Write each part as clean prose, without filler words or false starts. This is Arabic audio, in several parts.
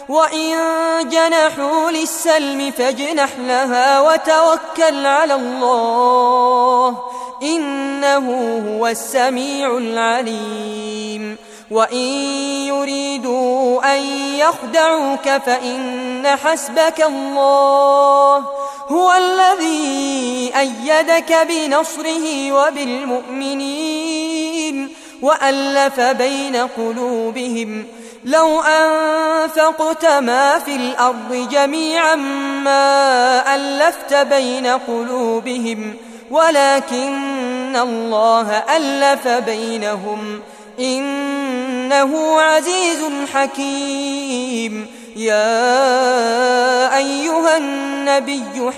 وإن جنحوا للسلم فاجنح لها وتوكل على الله إنه هو السميع العليم وإن يريدوا أن يخدعوك فإن حسبك الله هو الذي أيدك بنصره وبالمؤمنين وألف بين قلوبهم لو أنفقت ما في الأرض جميعا ما ألفت بين قلوبهم ولكن الله ألف بينهم إنه عزيز حكيم يا أيها النبي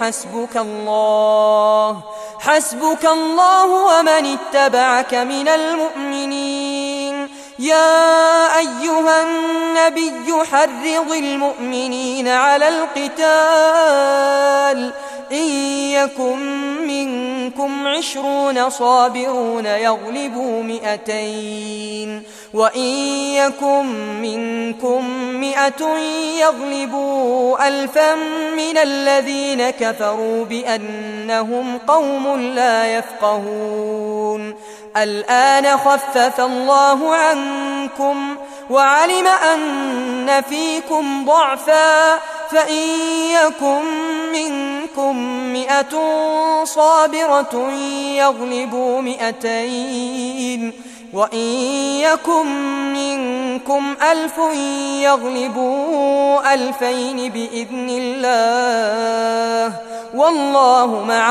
حسبك الله ومن اتبعك من المؤمنين يا أيها النبي حرض المؤمنين على القتال إن يكن منكم 20 صابرون يغلبوا 200 وإن يكن منكم 100 يغلبوا 1000 من الذين كفروا بأنهم قوم لا يفقهون الآن خفف الله عنكم وعلم أن فيكم ضعفا فإن يكن منكم 100 صابرة يغلبوا 200 وإن يكن منكم 1000 يغلبوا 2000 بإذن الله والله مع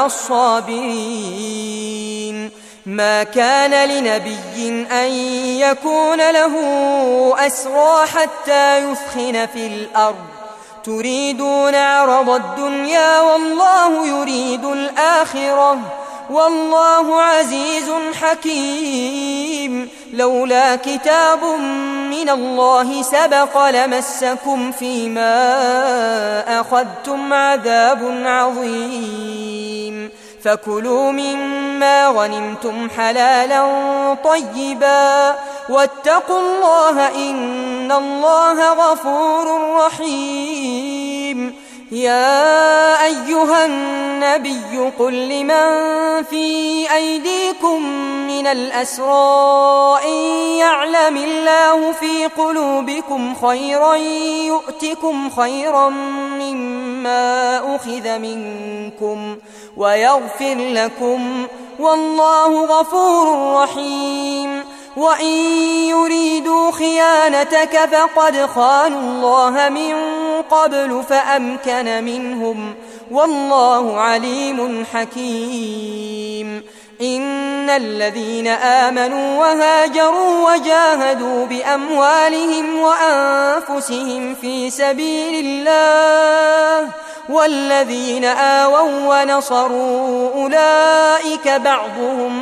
الصابرين ما كان لنبي أن يكون له أسرى حتى يثخن في الأرض تريدون عرض الدنيا والله يريد الآخرة والله عزيز حكيم لولا كتاب من الله سبق لمسكم فيما أخذتم عذاب عظيم فكلوا مما غنمتم حلالا طيبا واتقوا الله إن الله غفور رحيم يا أيها النبي قل لمن في أيديكم من الأسرى إن يعلم الله في قلوبكم خيرا يؤتكم خيرا مما أخذ منكم ويغفر لكم والله غفور رحيم وإن يريدوا خيانتك فقد خانوا الله من قبل فأمكن منهم والله عليم حكيم إن الذين آمنوا وهاجروا وجاهدوا بأموالهم وأنفسهم في سبيل الله والذين آووا ونصروا أولئك بعضهم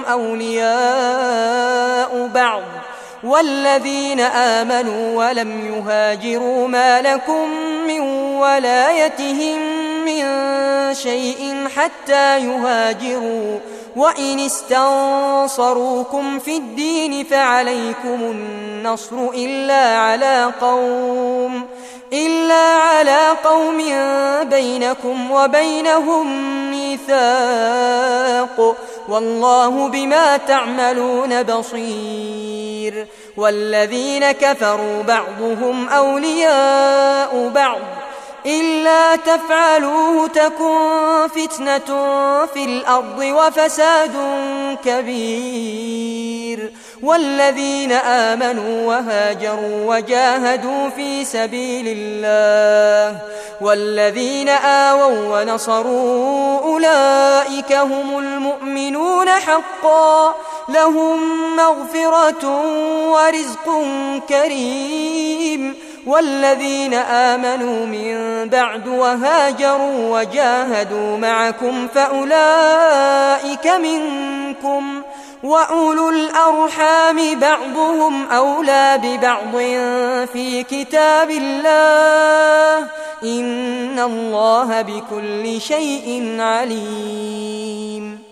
أولياء بعض والذين آمنوا ولم يهاجروا ما لكم من ولايتهم من شيء حتى يهاجروا وإن استنصروكم في الدين فعليكم النصر إلا على قوم بينكم وبينهم ميثاق والله بما تعملون بصير والذين كفروا بعضهم أولياء بعض إلا تفعلوه تكن فتنة في الأرض وفساد كبير والذين آمنوا وهاجروا وجاهدوا في سبيل الله والذين آووا ونصروا أولئك هم المؤمنون حقا لهم مغفرة ورزق كريم والذين آمنوا من بعد وهاجروا وجاهدوا معكم فأولئك منكم وأولو الأرحام بعضهم أولى ببعض في كتاب الله إن الله بكل شيء عليم